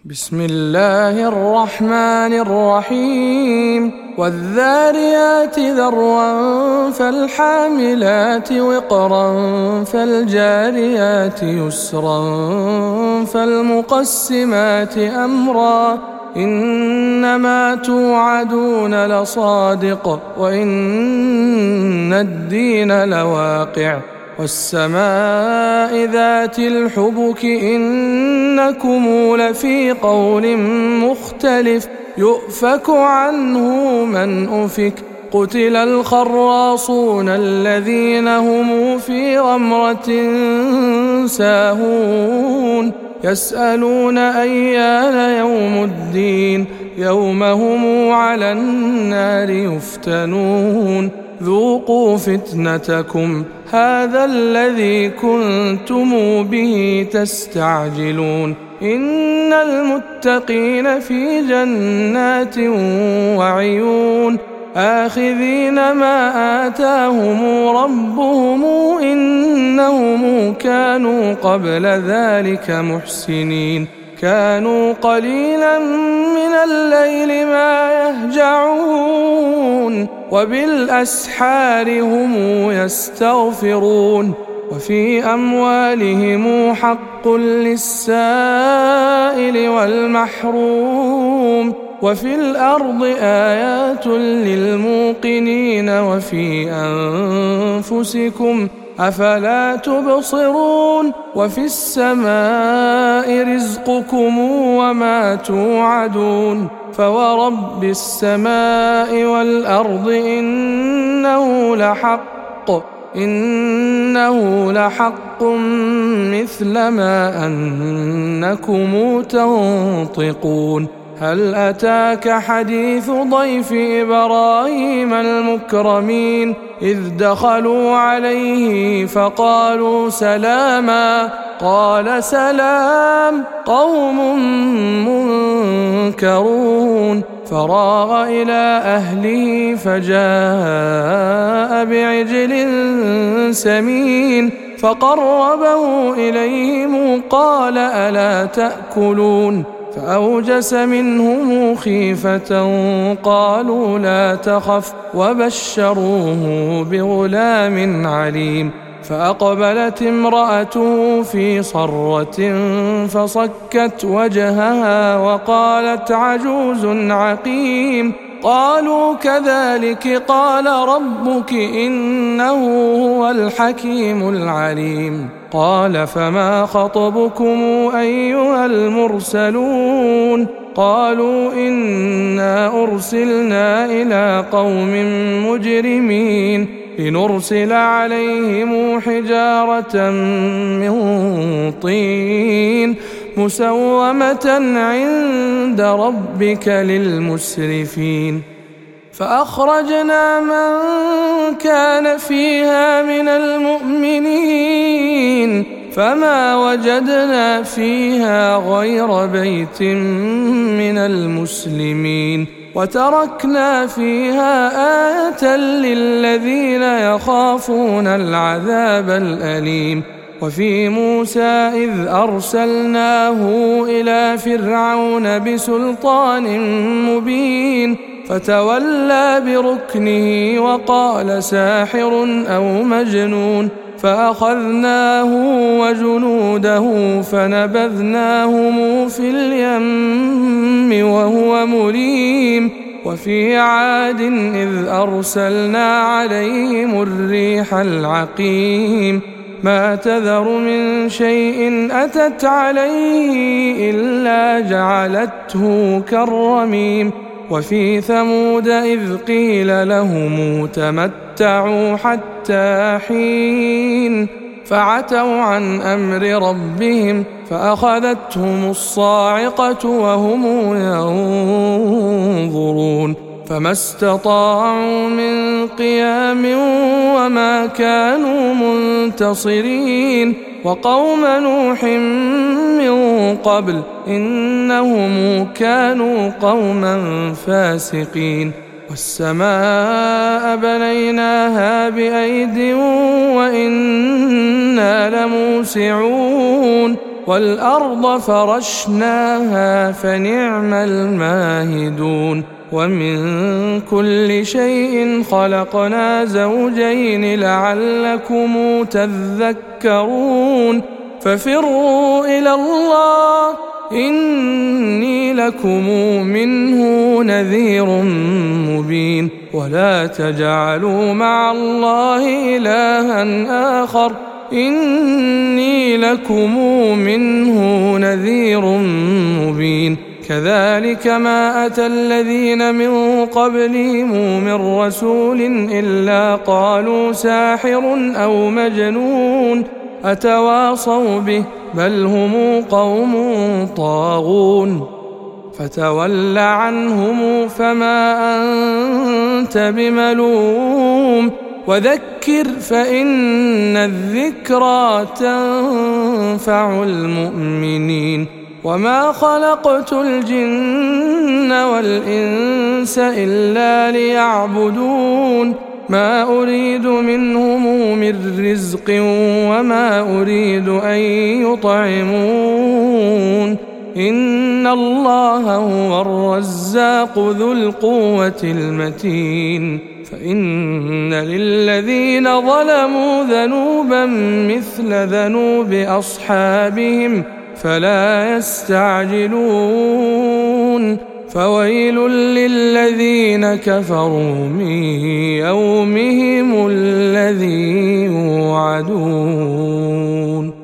بسم الله الرحمن الرحيم والذاريات ذروا فالحاملات وقرا فالجاريات يسرا فالمقسمات أمرا إنما توعدون لصادق وإن الدين لواقع والسماء ذات الحبك إنكم لفي قول مختلف يؤفك عنه من أفك قتل الخراصون الذين هم في غمرة ساهون يسألون أيان يوم الدين يوم هم على النار يفتنون ذوقوا فتنتكم هذا الذي كنتم به تستعجلون إن المتقين في جنات وعيون آخذين ما آتاهم ربهم إنهم كانوا قبل ذلك محسنين كانوا قليلا من الليل ما يهجعون وبالأسحار هم يستغفرون وفي أموالهم حق للسائل والمحروم وفي الأرض آيات للموقنين وفي أنفسكم أفلا تبصرون وفي السماء رزقكم وما توعدون فورب السماء والأرض إنه لحق مثل ما أنكم تنطقون هل أتاك حديث ضيف إبراهيم المكرمين إذ دخلوا عليه فقالوا سلاما قال سلام قوم منكرون فراغ إلى أهله فجاء بعجل سمين فقربه إليهم قال ألا تأكلون فأوجس منهم خيفة قالوا لا تخف وبشروه بغلام عليم فأقبلت امرأته في صرة فصكت وجهها وقالت عجوز عقيم قالوا كذلك قال ربك إنه هو الحكيم العليم قال فما خطبكم أيها المرسلون قالوا إنا أرسلنا إلى قوم مجرمين لنرسل عليهم حجارة من طين مسومة عند ربك للمسرفين فأخرجنا من كان فيها من المؤمنين فما وجدنا فيها غير بيت من المسلمين وتركنا فيها آية للذين يخافون العذاب الأليم وفي موسى إذ أرسلناه إلى فرعون بسلطان مبين فتولى بركنه وقال ساحر أو مجنون فأخذناه وجنوده فنبذناهم في اليم وهو مليم وفي عاد إذ أرسلنا عليهم الريح العقيم ما تذر من شيء أتت عليه إلا جعلته كالرميم وفي ثمود إذ قيل لهم تمتعوا حتى حين فعتوا عن أمر ربهم فأخذتهم الصاعقة وهم ينظرون فما استطاعوا من قيام وما كانوا منتصرين وقوم نوح من قبل إنهم كانوا قوما فاسقين والسماء بنيناها بأيد وإنا لموسعون والأرض فرشناها فنعم الماهدون ومن كل شيء خلقنا زوجين لعلكم تذكرون ففروا إلى الله إني لكم منه نذير مبين ولا تجعلوا مع الله إلها آخر إني لكم منه نذير مبين كذلك ما أتى الذين من قبلهم من رسول إلا قالوا ساحر أو مجنون أتواصوا به بل هم قوم طاغون فتول عنهم فما أنت بملوم وذكر فإن الذكرى تنفع المؤمنين وما خلقت الجن والإنس إلا ليعبدون ما أريد منهم من رزق وما أريد أن يطعمون إن الله هو الرزاق ذو القوة المتين فإن للذين ظلموا ذنوبا مثل ذنوب أصحابهم فلا يستعجلون فويل للذين كفروا من يومهم الذي يوعدون